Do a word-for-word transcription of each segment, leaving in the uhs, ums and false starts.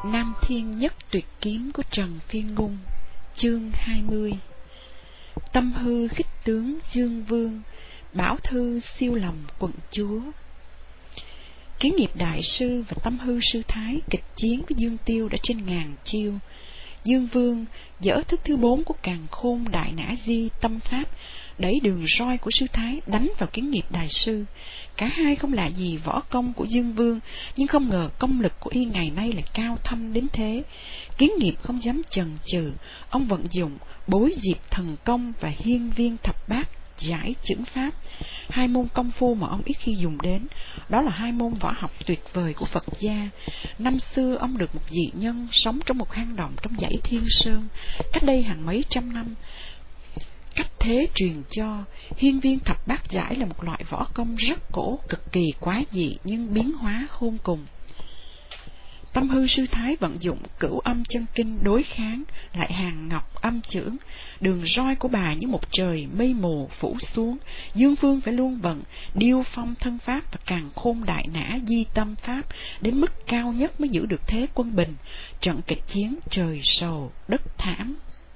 Nam Thiên Nhất Tuyệt Kiếm của Trần Phiên Ngôn. Chương hai mươi. Tâm hư khích tướng Dương Vương, bảo thư siêu lòng quận chúa. Kiến nghiệp đại sư và Tâm hư sư thái kịch chiến với Dương Tiêu đã trên ngàn chiêu. Dương Vương dở thức thứ bốn của Càn Khôn Đại Nã Di tâm pháp, đẩy đường roi của sư thái đánh vào Kiến nghiệp đại sư. Cả hai không lạ gì võ công của Dương Vương, nhưng không ngờ công lực của y ngày nay lại cao thâm đến thế. Kiến nghiệp không dám chần chừ, ông vận dụng bối diệp thần công và hiên viên thập bát giải chưởng pháp, hai môn công phu mà ông ít khi dùng đến. Đó là hai môn võ học tuyệt vời của Phật gia. Năm xưa ông được một dị nhân sống trong một hang động trong dãy Thiên Sơn, cách đây hàng mấy trăm năm. Cách thế truyền cho. Hiên viên thập bát giải là một loại võ công rất cổ, cực kỳ quá dị nhưng biến hóa khôn cùng. Tâm hư sư thái vận dụng cửu âm chân kinh đối kháng lại hàng ngọc âm chưởng, đường roi của bà như một trời mây mù phủ xuống. Dương Vương phải luôn vận điêu phong thân pháp và Càn Khôn Đại Nã Di tâm pháp đến mức cao nhất mới giữ được thế quân bình. Trận kịch chiến trời sầu đất thảm.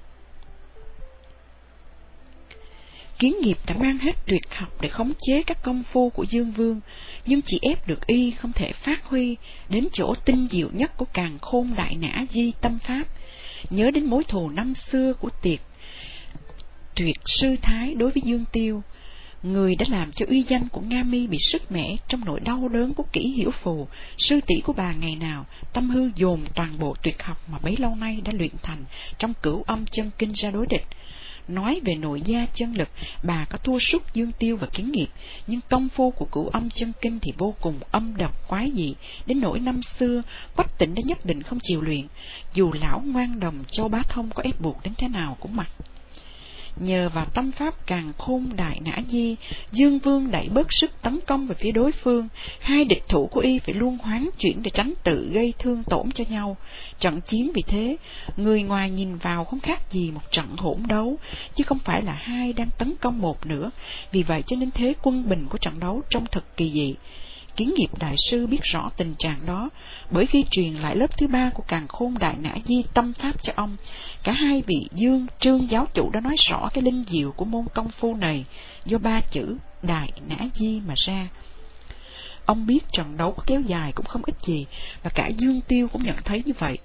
Kiến nghiệp đã mang hết tuyệt học để khống chế các công phu của Dương Vương, nhưng chỉ ép được y không thể phát huy đến chỗ tinh diệu nhất của Càn Khôn Đại Nã Di tâm pháp. Nhớ đến mối thù năm xưa của Tiệt Tuyệt sư thái đối với Dương Tiêu, người đã làm cho uy danh của Nga Mi bị sứt mẻ trong nỗi đau đớn của Kỷ Hiểu Phù, sư tỷ của bà ngày nào. Tâm hư dồn toàn bộ tuyệt học mà bấy lâu nay đã luyện thành trong cửu âm chân kinh ra đối địch. Nói về nội gia chân lực, bà có thua sút Dương Tiêu và Kiến nghiệp, nhưng công phu của cửu âm chân kinh thì vô cùng âm độc quái dị, đến nỗi năm xưa Quách Tĩnh đã nhất định không chịu luyện, dù lão ngoan đồng Châu Bá Thông có ép buộc đến thế nào cũng mặc. Nhờ vào tâm pháp Càn Khôn Đại Nã Di, Dương Vương đẩy bớt sức tấn công về phía đối phương. Hai địch thủ của y phải luôn hoán chuyển để tránh tự gây thương tổn cho nhau. Trận chiến vì thế, người ngoài nhìn vào không khác gì một trận hỗn đấu, chứ không phải là hai đang tấn công một nữa. Vì vậy cho nên thế quân bình của trận đấu trông thật kỳ dị. Kiến nghiệp đại sư biết rõ tình trạng đó, bởi khi truyền lại lớp thứ ba của Càn Khôn Đại Nã Di tâm pháp cho ông, cả hai vị Dương Trương giáo chủ đã nói rõ cái linh diệu của môn công phu này do ba chữ Đại Nã Di mà ra. Ông biết trận đấu kéo dài cũng không ít gì, và cả Dương Tiêu cũng nhận thấy như vậy.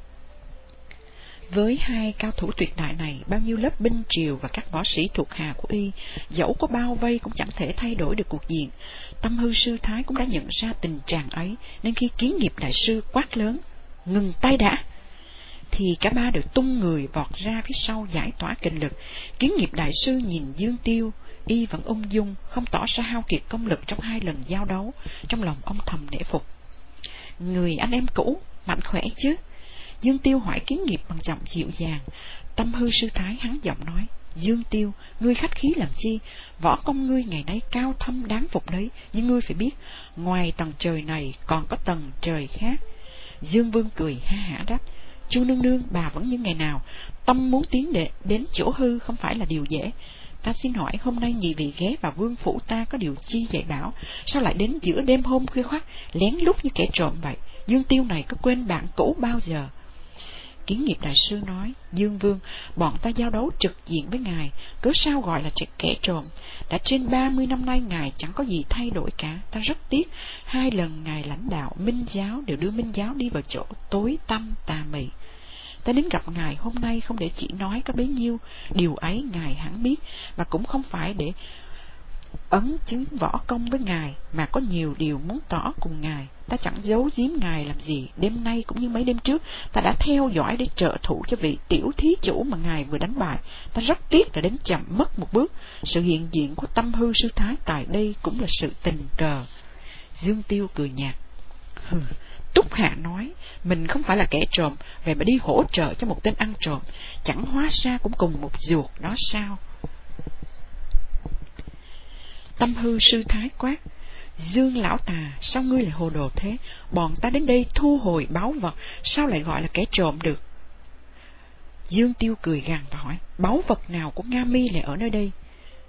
Với hai cao thủ tuyệt đại này, bao nhiêu lớp binh triều và các võ sĩ thuộc hạ của y, dẫu có bao vây cũng chẳng thể thay đổi được cuộc diện. Tâm hư sư thái cũng đã nhận ra tình trạng ấy, nên khi Kiến nghiệp đại sư quát lớn, ngừng tay đã, thì cả ba đều tung người vọt ra phía sau giải tỏa kình lực. Kiến nghiệp đại sư nhìn Dương Tiêu, y vẫn ung dung, không tỏ ra hao kiệt công lực trong hai lần giao đấu. Trong lòng ông thầm nể phục. Người anh em cũ, mạnh khỏe chứ? Dương Tiêu hỏi Kiến nghiệp bằng giọng dịu dàng. Tâm hư sư thái hắn giọng nói, Dương Tiêu, ngươi khách khí làm chi? Võ công ngươi ngày nay cao thâm đáng phục đấy, nhưng ngươi phải biết, ngoài tầng trời này còn có tầng trời khác. Dương Vương cười ha hả đáp, Chu nương nương, bà vẫn như ngày nào. Tâm muốn tiến đệ đến chỗ hư không phải là điều dễ. Ta xin hỏi, hôm nay nhị vị ghé vào vương phủ ta có điều chi dạy bảo? Sao lại đến giữa đêm hôm khuya khoắt, lén lút như kẻ trộm vậy? Dương Tiêu này có quên bạn cũ bao giờ? Kiến nghiệp đại sư nói, Dương Vương, bọn ta giao đấu trực diện với ngài, cớ sao gọi là kẻ trộm? Đã trên ba mươi năm nay ngài chẳng có gì thay đổi cả. Ta rất tiếc, hai lần ngài lãnh đạo Minh giáo đều đưa Minh giáo đi vào chỗ tối tăm tà mị. Ta đến gặp ngài hôm nay không để chỉ nói có bấy nhiêu, điều ấy ngài hẳn biết, và cũng không phải để ấn chứng võ công với ngài, mà có nhiều điều muốn tỏ cùng ngài. Ta chẳng giấu giếm ngài làm gì. Đêm nay cũng như mấy đêm trước, ta đã theo dõi để trợ thủ cho vị tiểu thí chủ mà ngài vừa đánh bại. Ta rất tiếc là đến chậm mất một bước. Sự hiện diện của Tâm hư sư thái tại đây cũng là sự tình cờ. Dương Tiêu cười nhạt, hừ, Túc Hạ nói mình không phải là kẻ trộm, vậy mà đi hỗ trợ cho một tên ăn trộm, chẳng hóa ra cũng cùng một ruột đó sao? Tâm hư sư thái quát, Dương lão tà, sao ngươi lại hồ đồ thế? Bọn ta đến đây thu hồi báu vật, sao lại gọi là kẻ trộm được? Dương Tiêu cười gằn và hỏi, báu vật nào của Nga Mi lại ở nơi đây?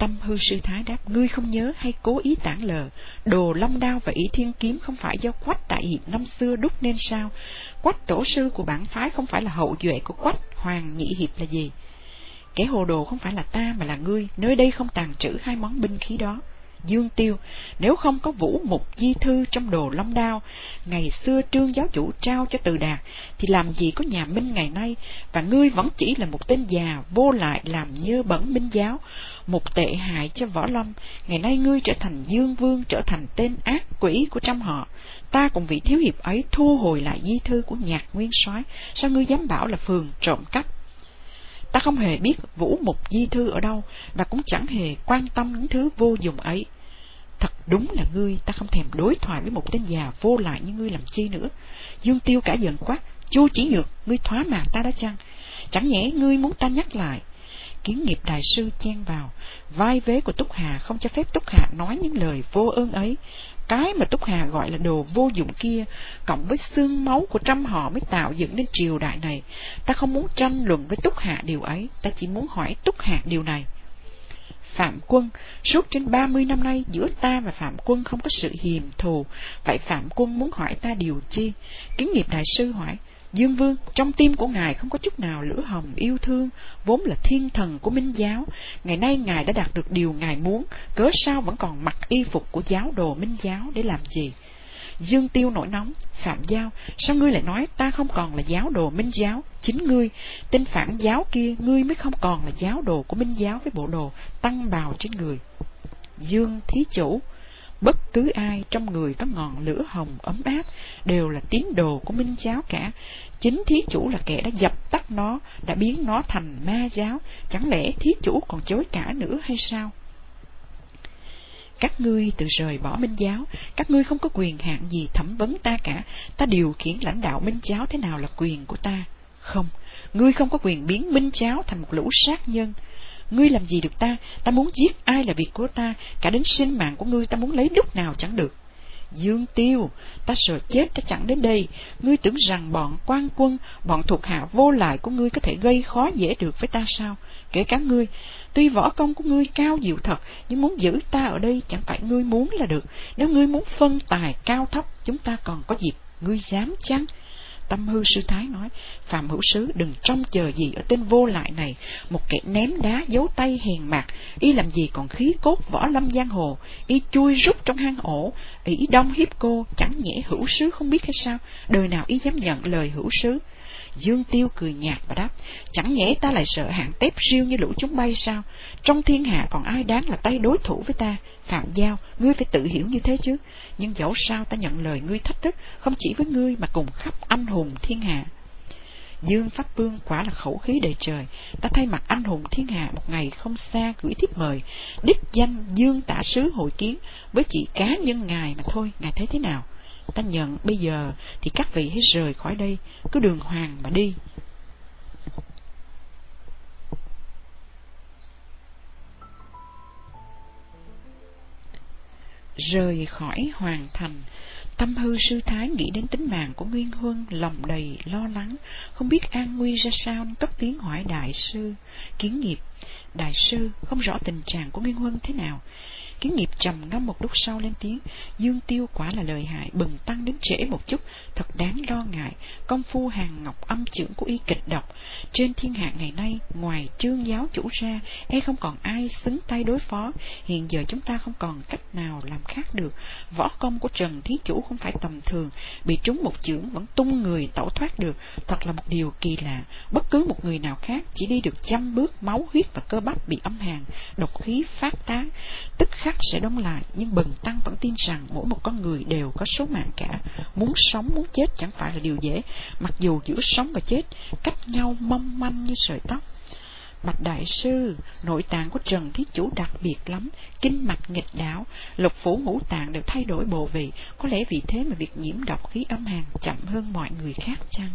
Tâm hư sư thái đáp: ngươi không nhớ hay cố ý tản lờ, đồ long đao và ỷ thiên kiếm không phải do Quách đại hiệp năm xưa đúc nên sao? Quách tổ sư của bản phái không phải là hậu duệ của Quách hoàng nhị hiệp là gì? Kẻ hồ đồ không phải là ta mà là ngươi, nơi đây không tàng trữ hai món binh khí đó. Dương Tiêu, nếu không có vũ mục di thư trong đồ long đao ngày xưa Trương giáo chủ trao cho Từ Đạt, thì làm gì có nhà Minh ngày nay, và ngươi vẫn chỉ là một tên già vô lại làm nhơ bẩn Minh giáo, một tệ hại cho võ lâm. Ngày nay ngươi trở thành Dương Vương, trở thành tên ác quỷ của trăm họ. Ta cùng vị thiếu hiệp ấy thu hồi lại di thư của Nhạc Nguyên Soái, sao ngươi dám bảo là phường trộm cắp? Ta không hề biết vũ mục di thư ở đâu, và cũng chẳng hề quan tâm những thứ vô dụng ấy. Thật đúng là ngươi, ta không thèm đối thoại với một tên già vô lại như ngươi làm chi nữa. Dương Tiêu cả giận quát: Chu Chỉ Nhược, ngươi thoá mạ ta đó chăng? Chẳng nhẽ ngươi muốn ta nhắc lại? Kiến nghiệp đại sư chen vào: vai vế của Túc Hà không cho phép Túc Hà nói những lời vô ơn ấy. Cái mà Túc Hà gọi là đồ vô dụng kia, cộng với xương máu của trăm họ mới tạo dựng nên triều đại này. Ta không muốn tranh luận với Túc Hà điều ấy, ta chỉ muốn hỏi Túc Hà điều này. Phạm Quân, suốt trên ba mươi năm nay giữa ta và Phạm Quân không có sự hiềm thù, vậy Phạm Quân muốn hỏi ta điều chi? Kiến nghiệp đại sư hỏi: Dương Vương, trong tim của ngài không có chút nào lửa hồng yêu thương, vốn là thiên thần của Minh giáo. Ngày nay ngài đã đạt được điều ngài muốn, cớ sao vẫn còn mặc y phục của giáo đồ Minh giáo để làm gì? Dương Tiêu nổi nóng: Phạm Giao, sao ngươi lại nói ta không còn là giáo đồ Minh giáo? Chính ngươi, tên phản giáo kia, ngươi mới không còn là giáo đồ của Minh giáo với bộ đồ tăng bào trên người. Dương thí chủ, bất cứ ai trong người có ngọn lửa hồng ấm áp đều là tín đồ của Minh giáo cả. Chính thí chủ là kẻ đã dập tắt nó, đã biến nó thành ma giáo. Chẳng lẽ thí chủ còn chối cãi nữa hay sao? Các ngươi tự rời bỏ Minh giáo, các ngươi không có quyền hạn gì thẩm vấn ta cả. Ta điều khiển lãnh đạo Minh giáo thế nào là quyền của ta. Không, ngươi không có quyền biến Minh giáo thành một lũ sát nhân. Ngươi làm gì được ta? Ta muốn giết ai là việc của ta, cả đến sinh mạng của ngươi ta muốn lấy lúc nào chẳng được. Dương Tiêu, ta sợ chết ta chẳng đến đây. Ngươi tưởng rằng bọn quan quân, bọn thuộc hạ vô lại của ngươi có thể gây khó dễ được với ta sao? Kể cả ngươi, tuy võ công của ngươi cao diệu thật, nhưng muốn giữ ta ở đây chẳng phải ngươi muốn là được. Nếu ngươi muốn phân tài cao thấp, chúng ta còn có dịp. Ngươi dám chăng? Tâm hư sư thái nói: Phạm hữu sứ đừng trông chờ gì ở tên vô lại này, một kẻ ném đá giấu tay hèn mạt. Y làm gì còn khí cốt võ lâm giang hồ, y chui rút trong hang ổ, ỷ đông hiếp cô, chẳng nhẽ hữu sứ không biết hay sao? Đời nào y dám nhận lời hữu sứ? Dương Tiêu cười nhạt và đáp: Chẳng nhẽ ta lại sợ hạng tép riêu như lũ chúng bay sao? Trong thiên hạ còn ai đáng là tay đối thủ với ta? Phạm Giao, ngươi phải tự hiểu như thế chứ. Nhưng dẫu sao ta nhận lời ngươi thách thức, không chỉ với ngươi mà cùng khắp anh hùng thiên hạ. Dương Pháp Vương quả là khẩu khí đầy trời. Ta thay mặt anh hùng thiên hạ một ngày không xa gửi thiếp mời, đích danh Dương tả sứ hội kiến với chỉ cá nhân ngài mà thôi. Ngài thấy thế nào? Ta nhận bây giờ thì các vị hãy rời khỏi đây, cứ đường hoàng mà đi. Rời khỏi hoàng thành, Tâm hư sư thái nghĩ đến tính mạng của Nguyên Huân, lòng đầy lo lắng, không biết an nguy ra sao, nên cất tiếng hỏi đại sư Kiến Nghiệp: Đại sư, không rõ tình trạng của Nguyên Huân thế nào? Kiến Nghiệp trầm ngâm một lúc sau lên tiếng: Dương Tiêu quả là lợi hại, bừng tăng đến trễ một chút, thật đáng lo ngại. Công phu hàng ngọc âm chưởng của y kịch độc, trên thiên hạ ngày nay ngoài Trương giáo chủ ra, e không còn ai xứng tay đối phó. Hiện giờ chúng ta không còn cách nào làm khác được. Võ công của Trần thí chủ không phải tầm thường, bị trúng một chưởng vẫn tung người tẩu thoát được, thật là một điều kỳ lạ. Bất cứ một người nào khác chỉ đi được trăm bước, máu huyết và cơ bắp bị âm hàn, độc khí phát tán, tức khắc sẽ đông lại. Nhưng Bần tăng vẫn tin rằng mỗi một con người đều có số mạng cả. Muốn sống muốn chết chẳng phải là điều dễ, mặc dù giữa sống và chết cách nhau mong manh như sợi tóc. Bạch đại sư, nội tạng của Trần thí chủ đặc biệt lắm, kinh mạch nghịch đảo, lục phủ ngũ tạng đều thay đổi bộ vị, có lẽ vì thế mà việc nhiễm độc khí âm hàn chậm hơn mọi người khác chăng?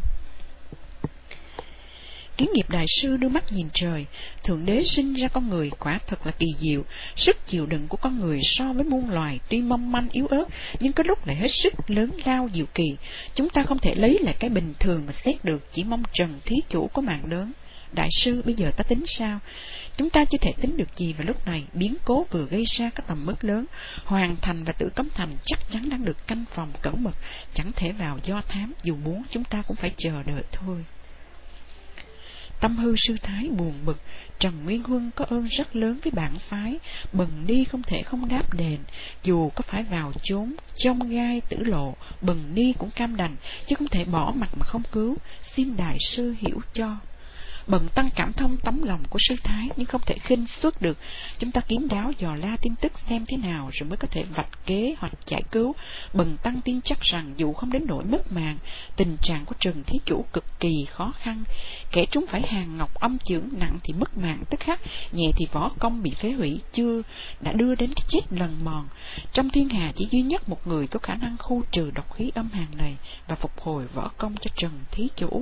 Kiến Nghiệp đại sư đưa mắt nhìn trời. Thượng đế sinh ra con người quả thật là kỳ diệu. Sức chịu đựng của con người so với muôn loài tuy mong manh yếu ớt, nhưng có lúc lại hết sức lớn lao diệu kỳ. Chúng ta không thể lấy lại cái bình thường mà xét được, chỉ mong Trần thí chủ có mạng lớn. Đại sư, bây giờ ta tính sao? Chúng ta chưa thể tính được gì vào lúc này. Biến cố vừa gây ra có tầm mức lớn. Hoàng thành và Tử Cấm Thành chắc chắn đang được canh phòng cẩn mật, chẳng thể vào do thám. Dù muốn, chúng ta cũng phải chờ đợi thôi. Tâm hư sư thái buồn bực. Trần Nguyên Huân có ơn rất lớn với bản phái, Bần Ni không thể không đáp đền. Dù có phải vào chốn trong gai tử lộ, Bần Ni cũng cam đành, chứ không thể bỏ mặt mà không cứu. Xin đại sư hiểu cho. Bần tăng cảm thông tấm lòng của sư thái, nhưng không thể khinh suất được. Chúng ta kín đáo dò la tin tức xem thế nào, rồi mới có thể vạch kế hoặc giải cứu. Bần tăng tin chắc rằng dù không đến nỗi mất màng, tình trạng của Trần thí chủ cực kỳ khó khăn. Kẻ chúng phải hàng ngọc âm chưởng, nặng thì mất mạng tức khắc, nhẹ thì võ công bị phế hủy, chưa đã đưa đến cái chết lần mòn. Trong thiên hà chỉ duy nhất một người có khả năng khu trừ độc khí âm hàn này và phục hồi võ công cho Trần thí chủ.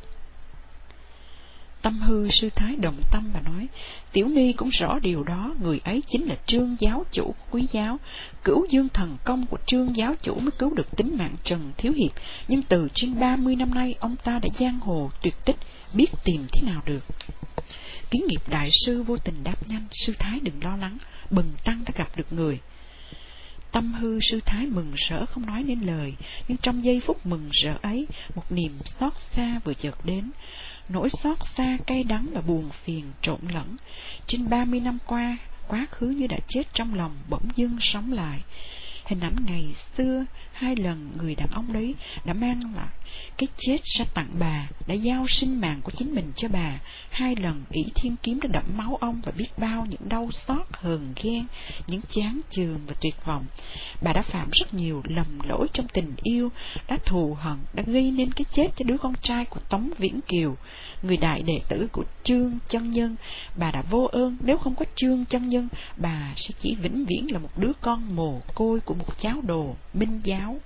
Tâm hư sư thái đồng tâm và nói, Tiểu Ni cũng rõ điều đó, người ấy chính là Trương giáo chủ của Quý giáo. Cửu dương thần công của Trương giáo chủ mới cứu được tính mạng Trần thiếu hiệp, nhưng từ trên ba mươi năm nay ông ta đã giang hồ tuyệt tích, biết tìm thế nào được. Kiến nghiệp đại sư vô tình đáp nhanh, sư thái đừng lo lắng, Bần tăng đã gặp được người. Tâm hư sư thái mừng rỡ không nói nên lời, nhưng trong giây phút mừng rỡ ấy, một niềm xót xa vừa chợt đến. Nỗi xót xa, cay đắng và buồn phiền trộn lẫn. Trên ba mươi năm qua, quá khứ như đã chết trong lòng bỗng dưng sống lại. Hình ảnh ngày xưa, hai lần người đàn ông đấy đã mang lại cái chết ra tặng bà, đã giao sinh mạng của chính mình cho bà. Hai lần ỷ thiên kiếm đã đẫm máu ông và biết bao những đau xót, hờn ghen, những chán chường và tuyệt vọng. Bà đã phạm rất nhiều lầm lỗi trong tình yêu, đã thù hận, đã gây nên cái chết cho đứa con trai của Tống Viễn Kiều, người đại đệ tử của Trương Chân Nhân. Bà đã vô ơn, nếu không có Trương Chân Nhân, bà sẽ chỉ vĩnh viễn là một đứa con mồ côi của một giáo đồ Minh giáo.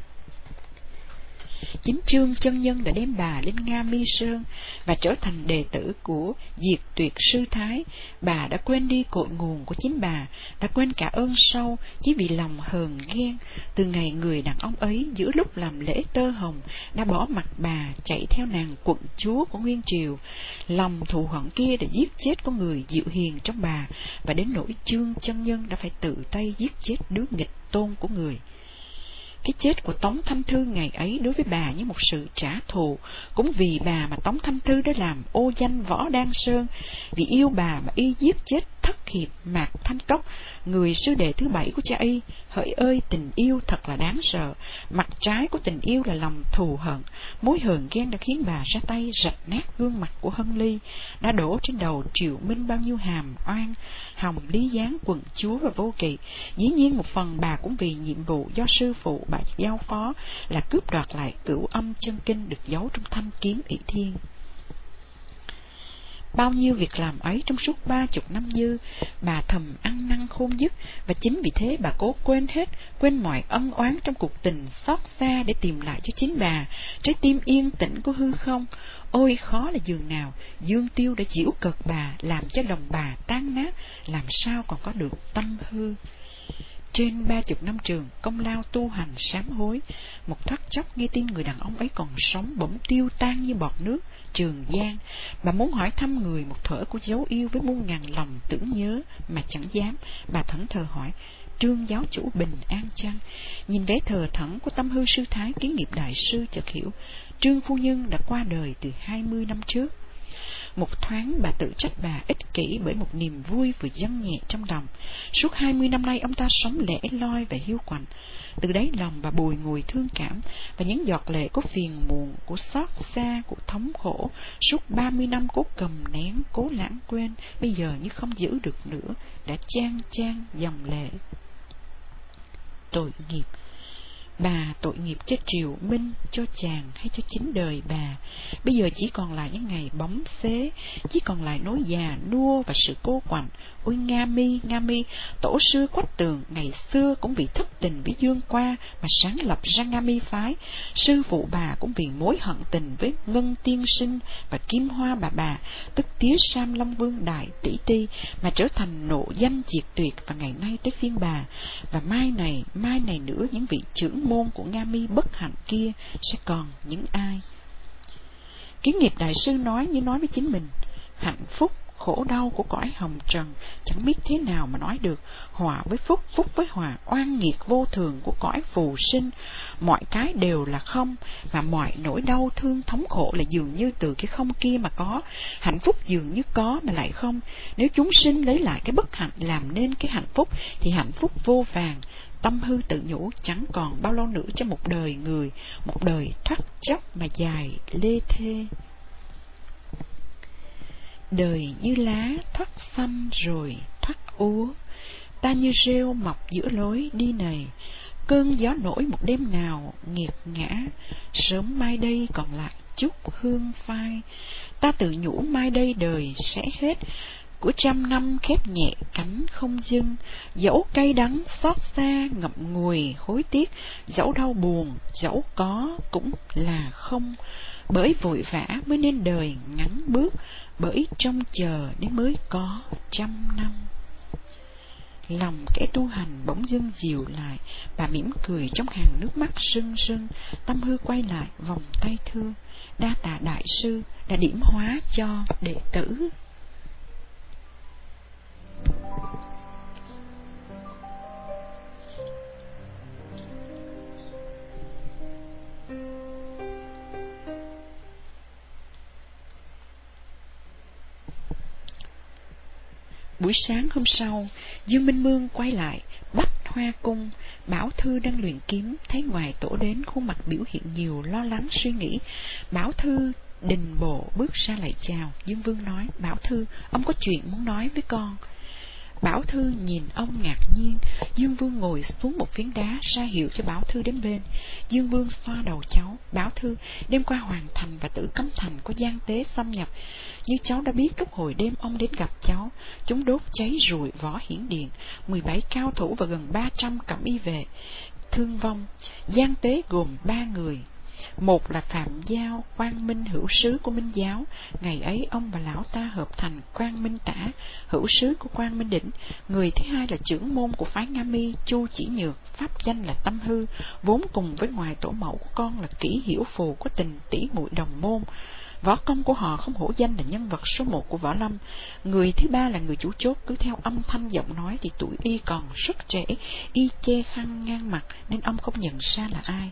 Chính Trương Chân Nhân đã đem bà lên Nga Mi Sơn và trở thành đệ tử của Diệt Tuyệt sư thái. Bà đã quên đi cội nguồn của chính bà, đã quên cả ơn sâu chỉ vì lòng hờn ghen. Từ ngày người đàn ông ấy giữa lúc làm lễ tơ hồng đã bỏ mặt bà, chạy theo nàng quận chúa của Nguyên Triều, lòng thù hận kia đã giết chết con người dịu hiền trong bà, và đến nỗi Trương Chân Nhân đã phải tự tay giết chết đứa nghịch tôn của người. Cái chết của Tống Thanh Thư ngày ấy đối với bà như một sự trả thù. Cũng vì bà mà Tống Thanh Thư đã làm ô danh Võ Đan Sơn, vì yêu bà mà y giết chết thất hiệp Mạc Thanh Cốc, người sư đệ thứ bảy của cha y. Hỡi ơi, tình yêu thật là đáng sợ. Mặt trái của tình yêu là lòng thù hận. Mối hờn ghen đã khiến bà ra tay rạch nát gương mặt của Hân Ly, đã đổ trên đầu Triệu Minh bao nhiêu hàm oan, hòng Lý Giáng quận chúa và Vô Kỵ. Dĩ nhiên một phần bà cũng vì nhiệm vụ do sư phụ bà giao phó là cướp đoạt lại Cửu Âm Chân Kinh được giấu trong thanh kiếm ỷ thiên. Bao nhiêu việc làm ấy trong suốt ba chục năm dư, bà thầm ăn năn khôn dứt, và chính vì thế bà cố quên hết, quên mọi ân oán trong cuộc tình xót xa để tìm lại cho chính bà trái tim yên tĩnh của hư không. Ôi khó là giường nào, Dương Tiêu đã giễu cợt bà, làm cho lòng bà tan nát, làm sao còn có được tâm hư. Trên ba chục năm trường công lao tu hành sám hối, một thoát chốc nghe tin người đàn ông ấy còn sống bỗng tiêu tan như bọt nước Trường Giang. Bà muốn hỏi thăm người một thở của dấu yêu với muôn ngàn lòng tưởng nhớ mà chẳng dám. Bà thẫn thờ hỏi, Trương giáo chủ bình an chăng? Nhìn vẻ thờ thẫn của Tâm hư sư thái, Kiến nghiệp đại sư chợt hiểu, Trương phu nhân đã qua đời từ hai mươi năm trước. Một thoáng bà tự trách bà ích kỷ bởi một niềm vui vừa dâng nhẹ trong lòng. Suốt hai mươi năm nay ông ta sống lẻ loi và hiu quạnh. Từ đáy lòng bà bùi ngùi thương cảm, và những giọt lệ có phiền muộn, của xót xa, của thống khổ suốt ba mươi năm cố cầm nén, cố lãng quên, bây giờ như không giữ được nữa, đã chan chan dòng lệ. Tội nghiệp, bà tội nghiệp cho Triều Minh, cho chàng hay cho chính đời bà. Bây giờ chỉ còn lại những ngày bóng xế, chỉ còn lại nỗi già nua và sự cô quạnh. Ôi Nga Mi, Nga Mi, tổ sư Quách Tường ngày xưa cũng vì thất tình với Dương Qua mà sáng lập ra Nga Mi phái. Sư phụ bà cũng vì mối hận tình với Ngân Tiên Sinh và Kim Hoa bà bà, tức tía Sam Long Vương đại tỷ ti, mà trở thành nộ danh diệt tuyệt. Và ngày nay tới phiên bà, và mai này, mai này nữa những vị trưởng môn của Nga Mi bất hạnh kia sẽ còn những ai? Kiến nghiệp đại sư nói như nói với chính mình, hạnh phúc, khổ đau của cõi hồng trần chẳng biết thế nào mà nói được, hòa với phúc, phúc với hòa, oan nghiệt vô thường của cõi phù sinh. Mọi cái đều là không, và mọi nỗi đau thương thống khổ là dường như từ cái không kia mà có, hạnh phúc dường như có mà lại không. Nếu chúng sinh lấy lại cái bất hạnh làm nên cái hạnh phúc thì hạnh phúc vô vàng. Tâm hư tự nhủ chẳng còn bao lâu nữa cho một đời người, một đời thoát chốc mà dài lê thê. Đời như lá thoát xanh rồi thoát úa, ta như rêu mọc giữa lối đi này. Cơn gió nổi một đêm nào nghiệt ngã, sớm mai đây còn lại chút hương phai. Ta tự nhủ mai đây đời sẽ hết, của trăm năm khép nhẹ cánh không dưng. Dẫu cay đắng xót xa ngậm ngùi hối tiếc, dẫu đau buồn dẫu có cũng là không. Bởi vội vã mới nên đời ngắn bước, bởi trông chờ nên mới có trăm năm. Lòng kẻ tu hành bỗng dưng dịu lại, bà mỉm cười trong hàng nước mắt rưng rưng. Tâm hư quay lại vòng tay thương, đa tạ đại sư đã điểm hóa cho đệ tử. Buổi sáng hôm sau, Dương Minh Mương quay lại Bách Hoa Cung. Bảo Thư đang luyện kiếm, thấy ngoài tổ đến khuôn mặt biểu hiện nhiều lo lắng suy nghĩ. Bảo Thư đình bộ bước ra lại chào. Dương Vương nói: Bảo Thư, ông có chuyện muốn nói với con. Bảo Thư nhìn ông ngạc nhiên. Dương Vương ngồi xuống một phiến đá ra hiệu cho Bảo Thư đến bên. Dương Vương xoa đầu cháu: Bảo Thư, đêm qua Hoàng Thành và Tử Cấm Thành có gian tế xâm nhập. Như cháu đã biết, lúc hồi đêm ông đến gặp cháu, chúng đốt cháy rụi Võ Hiển Điện, mười bảy cao thủ và gần ba trăm cẩm y vệ thương vong. Gian tế gồm ba người. Một là Phạm Giao, Quang Minh hữu sứ của Minh giáo. Ngày ấy ông và lão ta hợp thành Quang Minh Tả, hữu sứ của Quang Minh Đỉnh. Người thứ hai là trưởng môn của phái Nga Mi, Chu Chỉ Nhược, pháp danh là Tâm Hư, vốn cùng với ngoài tổ mẫu của con là Kỷ Hiểu Phù có tình tỷ muội đồng môn. Võ công của họ không hổ danh là nhân vật số một của võ lâm. Người thứ ba là người chủ chốt, cứ theo âm thanh giọng nói thì tuổi y còn rất trẻ, y che khăn ngang mặt nên ông không nhận ra là ai.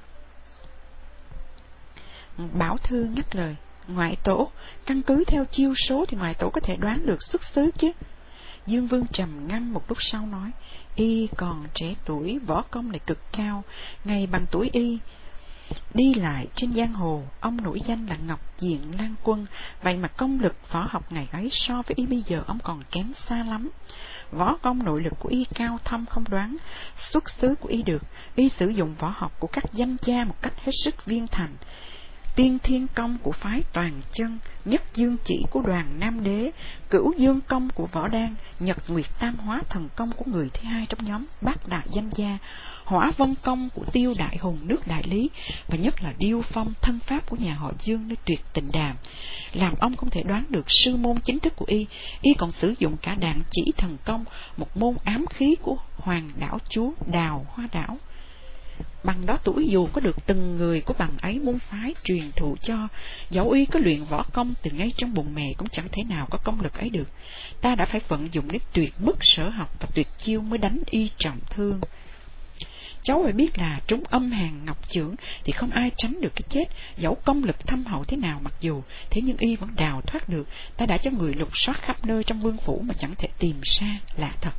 Bảo Thư ngắt lời: Ngoại tổ, căn cứ theo chiêu số thì ngoại tổ có thể đoán được xuất xứ chứ. Dương Vương trầm ngâm một lúc sau nói: Y còn trẻ tuổi, võ công lại cực cao, ngày bằng tuổi y. Đi lại trên giang hồ, ông nổi danh là Ngọc Diện Lan Quân, vậy mà công lực võ học ngày ấy so với y bây giờ ông còn kém xa lắm. Võ công nội lực của y cao thâm không đoán xuất xứ của y được. Y sử dụng võ học của các danh gia một cách hết sức viên thành. Tiên Thiên Công của phái Toàn Chân, Nhất Dương Chỉ của Đoàn Nam Đế, Cửu Dương Công của Võ Đan, Nhật Nguyệt Tam Hóa Thần Công của người thứ hai trong nhóm bát đại danh gia, Hỏa Vân Công của Tiêu Đại Hùng nước Đại Lý, và nhất là Điêu Phong thân pháp của nhà họ Dương nơi Tuyệt Tình Đàm. Làm ông không thể đoán được sư môn chính thức của y. Y còn sử dụng cả Đạn Chỉ Thần Công, một môn ám khí của Hoàng đảo chúa Đào Hoa Đảo. Bằng đó tuổi dù có được từng người của bằng ấy môn phái truyền thụ cho, dẫu y có luyện võ công từ ngay trong bụng mẹ cũng chẳng thể nào có công lực ấy được. Ta đã phải vận dụng đến tuyệt mức sở học và tuyệt chiêu mới đánh y trọng thương. Cháu phải biết là trúng âm hàn ngọc chưởng thì không ai tránh được cái chết. Dẫu công lực thâm hậu thế nào mặc dù, thế nhưng y vẫn đào thoát được. Ta đã cho người lục soát khắp nơi trong vương phủ mà chẳng thể tìm ra là thật.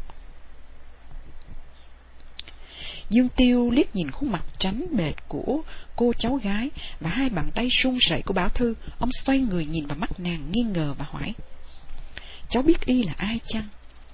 Dương Tiêu liếc nhìn khuôn mặt trắng bệch của cô cháu gái và hai bàn tay run rẩy của Bảo Thư. Ông xoay người nhìn vào mắt nàng nghi ngờ và hỏi: Cháu biết y là ai chăng?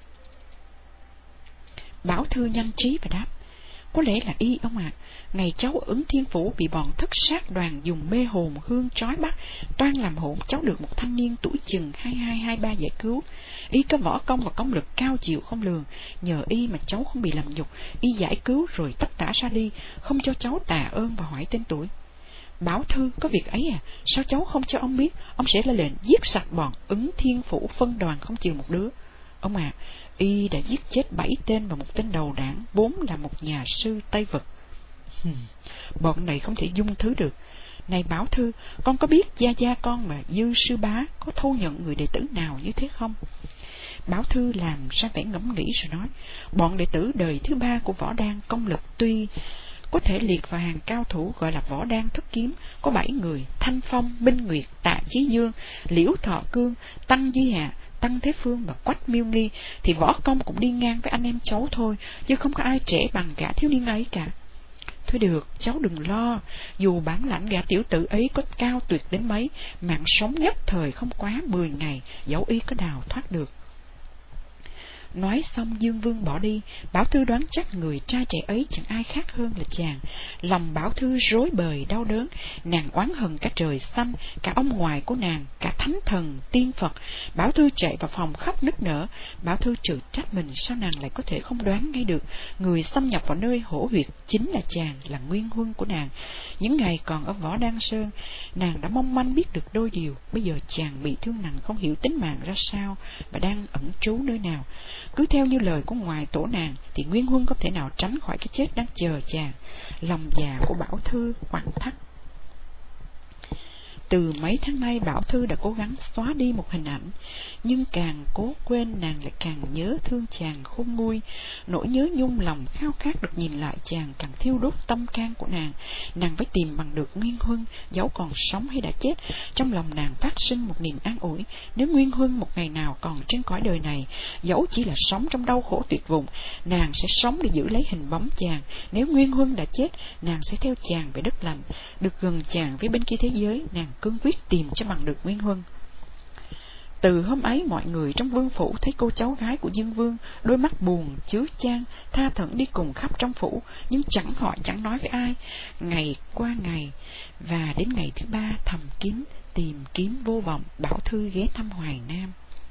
Bảo Thư nhanh trí và đáp: Có lẽ là y ông ạ. À. Ngày cháu ở Ứng Thiên Phủ bị bọn thất sát đoàn dùng mê hồn hương trói bắt, toan làm hỗn, cháu được một thanh niên tuổi chừng hai hai hai ba giải cứu. Y có võ công và công lực cao chiều không lường, nhờ y mà cháu không bị làm nhục. Y giải cứu rồi tất tả ra đi, không cho cháu tạ ơn và hỏi tên tuổi. Bảo Thư, có việc ấy à? Sao cháu không cho ông biết? Ông sẽ ra lệnh giết sạch bọn Ứng Thiên Phủ phân đoàn không chừa một đứa. Ông à, y đã giết chết bảy tên và một tên đầu đảng, vốn là một nhà sư Tây Vực. Hmm, bọn này không thể dung thứ được. Này Bảo Thư, con có biết gia gia con mà Dư sư bá có thu nhận người đệ tử nào như thế không? Bảo Thư làm ra vẻ ngẫm nghĩ rồi nói, bọn đệ tử đời thứ ba của Võ Đan công lực tuy có thể liệt vào hàng cao thủ gọi là Võ Đan thất kiếm, có bảy người: Thanh Phong, Minh Nguyệt, Tạ Chí Dương, Liễu Thọ Cương, Tăng Duy Hạ, Tăng Thế Phương và Quách Miêu Nghi, thì võ công cũng đi ngang với anh em cháu thôi, chứ không có ai trẻ bằng gã thiếu niên ấy cả. Thôi được, cháu đừng lo, dù bản lãnh gã tiểu tử ấy có cao tuyệt đến mấy, mạng sống nhất thời không quá mười ngày, dẫu y có đào thoát được. Nói xong Dương Vương bỏ đi. Bảo Thư đoán chắc người trai trẻ ấy chẳng ai khác hơn là chàng. Lòng Bảo Thư rối bời đau đớn, nàng oán hận cả trời xanh, cả ông ngoại của nàng, cả thánh thần tiên Phật. Bảo Thư chạy vào phòng khóc nức nở. Bảo Thư tự trách mình sao nàng lại có thể không đoán ngay được người xâm nhập vào nơi hổ huyệt chính là chàng, là nguyên huân của nàng. Những ngày còn ở Võ Đan Sơn, nàng đã mong manh biết được đôi điều. Bây giờ chàng bị thương nặng, không hiểu tính mạng ra sao và đang ẩn trú nơi nào. Cứ theo như lời của ngoại tổ nàng thì Nguyên Huân không thể nào tránh khỏi cái chết đang chờ chàng. Lòng già của Bảo Thư quặn thắt. Từ mấy tháng nay Bảo Thư đã cố gắng xóa đi một hình ảnh, nhưng càng cố quên nàng lại càng nhớ thương chàng khôn nguôi. Nỗi nhớ nhung lòng khao khát được nhìn lại chàng càng thiêu đốt tâm can của nàng. Nàng phải tìm bằng được Nguyên Huân, dẫu còn sống hay đã chết. Trong lòng nàng phát sinh một niềm an ủi, nếu Nguyên Huân một ngày nào còn trên cõi đời này, dẫu chỉ là sống trong đau khổ tuyệt vọng, nàng sẽ sống để giữ lấy hình bóng chàng. Nếu Nguyên Huân đã chết, nàng sẽ theo chàng về đất lành, được gần chàng với bên kia thế giới. Nàng cương quyết tìm cho bằng được Nguyên Huân. Từ hôm ấy mọi người trong vương phủ thấy cô cháu gái của Dương Vương, đôi mắt buồn chứa chan, tha thẩn đi cùng khắp trong phủ, nhưng chẳng hỏi chẳng nói với ai. Ngày qua ngày, và đến ngày thứ ba thầm kín tìm kiếm vô vọng, Bảo Thư ghé thăm Hoài Nam.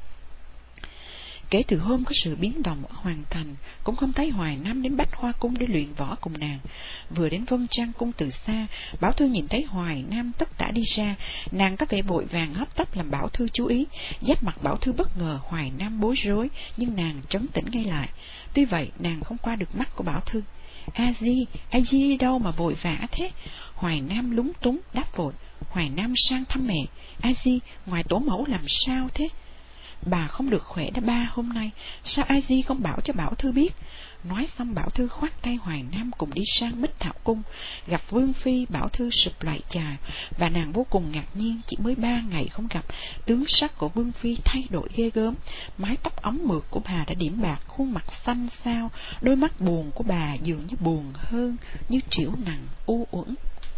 Kể từ hôm có sự biến động ở Hoàng Thành, cũng không thấy Hoài Nam đến Bách Hoa Cung để luyện võ cùng nàng. Vừa đến Vân Trang Cung từ xa, Bảo Thư nhìn thấy Hoài Nam tất tả đi ra, nàng có vẻ vội vàng hấp tấp làm Bảo Thư chú ý. Giáp mặt Bảo Thư bất ngờ, Hoài Nam bối rối, nhưng nàng trấn tĩnh ngay lại. Tuy vậy nàng không qua được mắt của Bảo Thư. A Di, A Di đi đâu mà vội vã thế? Hoài Nam lúng túng đáp vội. Hoài Nam sang thăm mẹ. A Di, ngoài tổ mẫu làm sao thế? Bà không được khỏe đã ba hôm nay, sao A Di không bảo cho Bảo Thư biết? Nói xong Bảo Thư khoác tay Hoài Nam cùng đi sang Bích Thảo Cung. Gặp Vương Phi, Bảo Thư sụp lại chào, và nàng vô cùng ngạc nhiên. Chỉ mới ba ngày không gặp, tướng sắc của Vương Phi thay đổi ghê gớm. Mái tóc óng mượt của bà đã điểm bạc, khuôn mặt xanh xao, đôi mắt buồn của bà dường như buồn hơn, như triểu nặng u uẩn.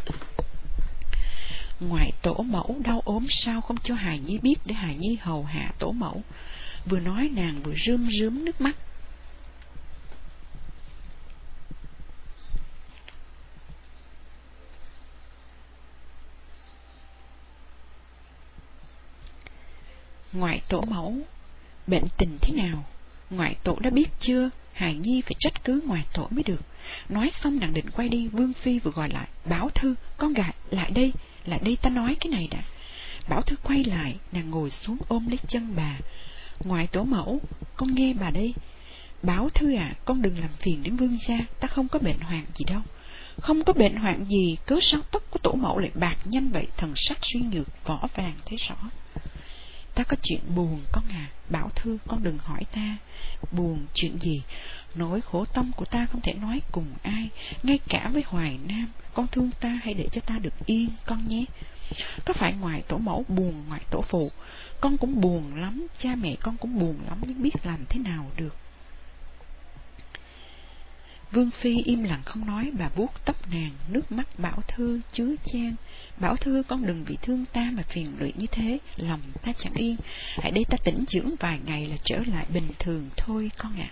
Ngoại tổ mẫu đau ốm sao không cho Hài Nhi biết để Hài Nhi hầu hạ tổ mẫu? Vừa nói nàng vừa rơm rớm nước mắt. Ngoại tổ mẫu, bệnh tình thế nào? Ngoại tổ đã biết chưa? Hài Nhi phải trách cứ ngoại tổ mới được. Nói xong nàng định quay đi, Vương Phi vừa gọi lại. Bảo Thư, con gái, lại đây, lại đây ta nói cái này đã. Bảo Thư quay lại, nàng ngồi xuống ôm lấy chân bà. Ngoại tổ mẫu, con nghe bà đây. Bảo Thư à, con đừng làm phiền đến vương gia, ta không có bệnh hoạn gì đâu. Không có bệnh hoạn gì, cớ sao tóc của tổ mẫu lại bạc nhanh vậy? Thần sắc suy nhược, vỏ vàng thấy rõ. Ta có chuyện buồn con à. Bảo Thư, con đừng hỏi ta. Buồn chuyện gì? Nỗi khổ tâm của ta không thể nói cùng ai, ngay cả với Hoài Nam. Con thương ta, hãy để cho ta được yên con nhé. Có phải ngoại tổ mẫu buồn ngoại tổ phụ? Con cũng buồn lắm, cha mẹ con cũng buồn lắm, nhưng biết làm thế nào được. Vương Phi im lặng không nói, bà vuốt tóc nàng, nước mắt Bảo Thư chứa chan. Bảo Thư, con đừng vì thương ta mà phiền lụy như thế, lòng ta chẳng yên. Hãy để ta tĩnh dưỡng vài ngày là trở lại bình thường thôi con ạ. À.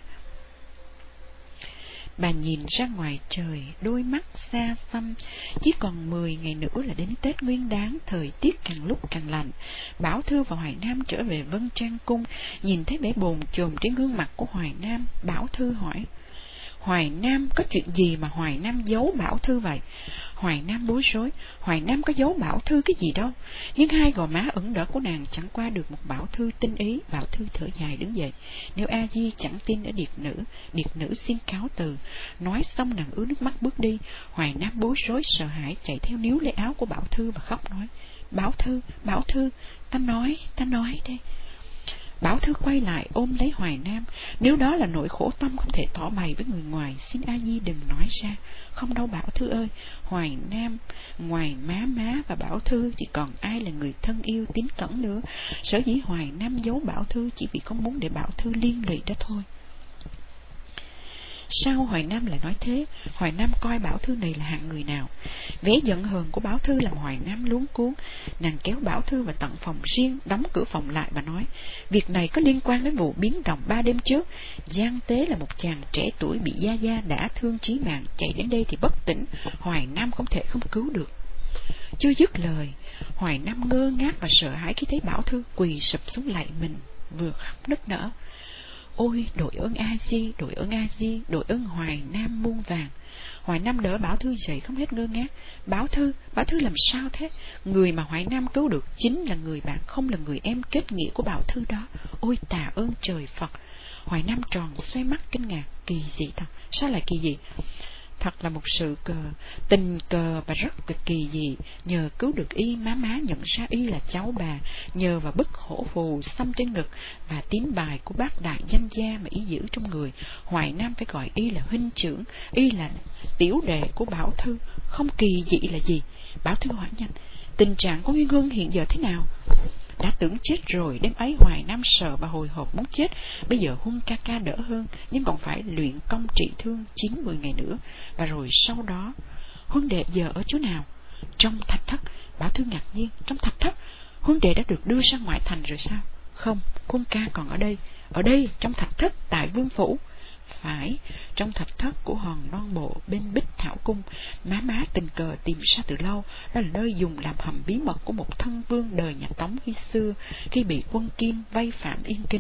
Bà nhìn ra ngoài trời, đôi mắt xa xăm. Chỉ còn mười ngày nữa là đến Tết Nguyên Đán, thời tiết càng lúc càng lạnh. Bảo Thư và Hoài Nam trở về Vân Trang Cung, nhìn thấy vẻ bồn chồn trên gương mặt của Hoài Nam. Bảo Thư hỏi: Hoài Nam có chuyện gì mà Hoài Nam giấu Bảo Thư vậy? Hoài Nam bối rối, Hoài Nam có giấu Bảo Thư cái gì đâu. Nhưng hai gò má ửng đỏ của nàng chẳng qua được một Bảo Thư tinh ý. Bảo Thư thở dài đứng dậy. Nếu A Di chẳng tin ở điệt nữ, điệt nữ xin cáo từ. Nói xong nàng ứa nước mắt bước đi. Hoài Nam bối rối sợ hãi chạy theo níu lấy áo của Bảo Thư và khóc nói: Bảo Thư, Bảo Thư, ta nói, ta nói đây. Bảo Thư quay lại ôm lấy Hoài Nam. Nếu đó là nỗi khổ tâm không thể tỏ bày với người ngoài, xin A Di đừng nói ra. Không đâu Bảo Thư ơi, Hoài Nam ngoài má má và Bảo Thư thì còn ai là người thân yêu tín cẩn nữa. Sở dĩ Hoài Nam giấu Bảo Thư chỉ vì không muốn để Bảo Thư liên lụy đó thôi. Sao Hoài Nam lại nói thế? Hoài Nam coi Bảo Thư này là hạng người nào? Vẻ giận hờn của Bảo Thư làm Hoài Nam luống cuống. Nàng kéo Bảo Thư vào tận phòng riêng, đóng cửa phòng lại và nói: Việc này có liên quan đến vụ biến động ba đêm trước. Giang Tế là một chàng trẻ tuổi bị Gia Gia đã thương chí mạng, chạy đến đây thì bất tỉnh, Hoài Nam không thể không cứu được. Chưa dứt lời, Hoài Nam ngơ ngác và sợ hãi khi thấy Bảo Thư quỳ sụp xuống lạy mình, vừa khóc nức nở. Ôi đội ơn A Di, đội ơn A Di, đội ơn Hoài Nam muôn vàng. Hoài Nam đỡ Bảo Thư dậy không hết ngơ ngác. Bảo Thư, Bảo Thư làm sao thế? Người mà Hoài Nam cứu được chính là người bạn, không là người em kết nghĩa của Bảo Thư đó. Ôi tạ ơn trời Phật. Hoài Nam tròn xoay mắt kinh ngạc. Kỳ dị thật, sao lại kỳ dị? Thật là một sự cờ, tình cờ và rất cực kỳ dị. Nhờ cứu được y, má má nhận ra y là cháu bà. Nhờ vào bức hổ phù xăm trên ngực và tín bài của bác đại danh gia mà y giữ trong người, Hoài Nam phải gọi y là huynh trưởng, y là tiểu đệ của Bảo Thư. Không kỳ dị là gì? Bảo Thư hỏi nhanh: Tình trạng của Nguyên Hương hiện giờ thế nào? Đã tưởng chết rồi. Đêm ấy Hoài Nam sợ và hồi hộp muốn chết. Bây giờ Huân ca ca đỡ hơn, nhưng còn phải luyện công trị thương chín mười ngày nữa. Và rồi sau đó, Huân đệ giờ ở chỗ nào? Trong thạch thất. Bảo Thư ngạc nhiên: Trong thạch thất? Huân đệ đã được đưa ra ngoại thành rồi sao? Không, Huân ca còn ở đây. Ở đây, trong thạch thất tại Vương Phủ. Phải, trong thạch thất của Hòn Non Bộ bên Bích Thảo Cung. Má má tình cờ tìm ra từ lâu. Đó là nơi dùng làm hầm bí mật của một thân vương đời nhà Tống khi xưa, khi bị quân Kim vây phạm Yên Kinh.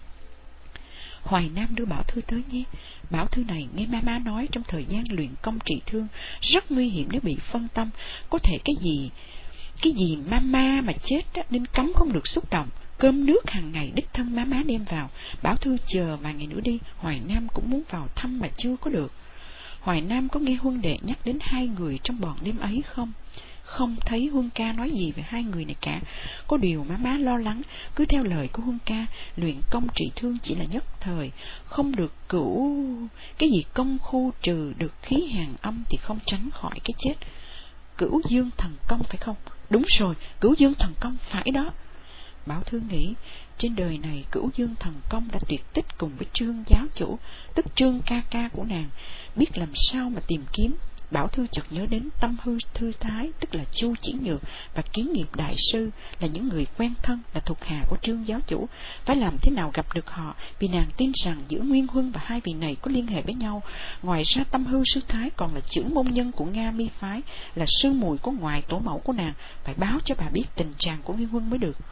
Hoài Nam đưa Bảo Thư tới nhé. Bảo Thư này nghe má má nói trong thời gian luyện công trị thương rất nguy hiểm nếu bị phân tâm. Có thể cái gì Cái gì ma ma mà chết đó, nên cấm không được xúc động. Cơm nước hàng ngày đích thân má má đem vào. Bảo Thư chờ vài ngày nữa đi. Hoài Nam cũng muốn vào thăm mà chưa có được. Hoài Nam có nghe Huân đệ nhắc đến hai người trong bọn đêm ấy không? Không thấy Huân ca nói gì về hai người này cả. Có điều má má lo lắng. Cứ theo lời của Huân ca, luyện công trị thương chỉ là nhất thời, không được cửu cái gì công khu trừ được khí hàn âm thì không tránh khỏi cái chết. Cửu dương thần công phải không? Đúng rồi, cửu dương thần công phải đó. Bảo Thư nghĩ, trên đời này Cửu Dương thần công đã tuyệt tích cùng với Trương giáo chủ, tức Trương ca ca của nàng. Biết làm sao mà tìm kiếm, Bảo Thư chợt nhớ đến Tâm Hư Thư Thái, tức là Chu Chỉ Nhược và Kiến Nghiệp đại sư, là những người quen thân, là thuộc hạ của Trương giáo chủ. Phải làm thế nào gặp được họ, vì nàng tin rằng giữa Nguyên Huân và hai vị này có liên hệ với nhau. Ngoài ra Tâm Hư Sư Thái còn là trưởng môn nhân của Nga Mi phái, là sư muội của ngoại tổ mẫu của nàng. Phải báo cho bà biết tình trạng của Nguyên Huân mới được.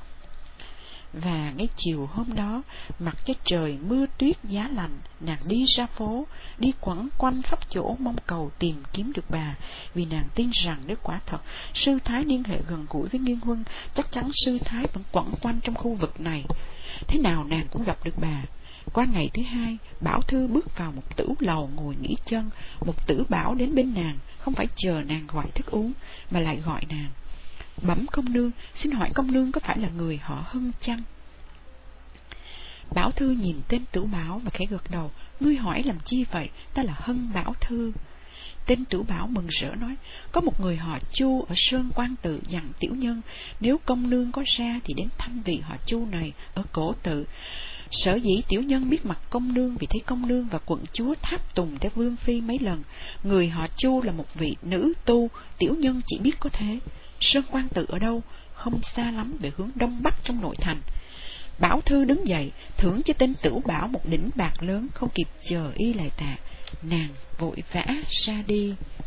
Và ngay chiều hôm đó, mặc cho trời mưa tuyết giá lạnh, nàng đi ra phố, đi quẩn quanh khắp chỗ mong cầu tìm kiếm được bà, vì nàng tin rằng nếu quả thật sư thái liên hệ gần gũi với Nguyên Huân, chắc chắn sư thái vẫn quẩn quanh trong khu vực này. Thế nào nàng cũng gặp được bà. Qua ngày thứ hai, Bảo Thư bước vào một tử lầu ngồi nghỉ chân. Một tử bảo đến bên nàng, không phải chờ nàng gọi thức uống, mà lại gọi nàng: Bẩm công nương, xin hỏi công nương có phải là người họ Hân chăng? Bảo Thư nhìn tên Tử Bảo và khẽ gật đầu. Ngươi hỏi làm chi vậy? Ta là Hân Bảo Thư. Tên Tử Bảo mừng rỡ nói: Có một người họ Chu ở Sơn Quan Tự dặn tiểu nhân, nếu công nương có ra thì đến thăm vị họ Chu này ở Cổ Tự. Sở dĩ tiểu nhân biết mặt công nương vì thấy công nương và quận chúa tháp tùng theo vương phi mấy lần. Người họ Chu là một vị nữ tu, tiểu nhân chỉ biết có thế. Sơn Quan Tự ở đâu? Không xa lắm, về hướng đông bắc trong nội thành. Bảo Thư đứng dậy, thưởng cho tên Tử Bảo một đỉnh bạc lớn, không kịp chờ y lại tạ. Nàng vội vã ra đi.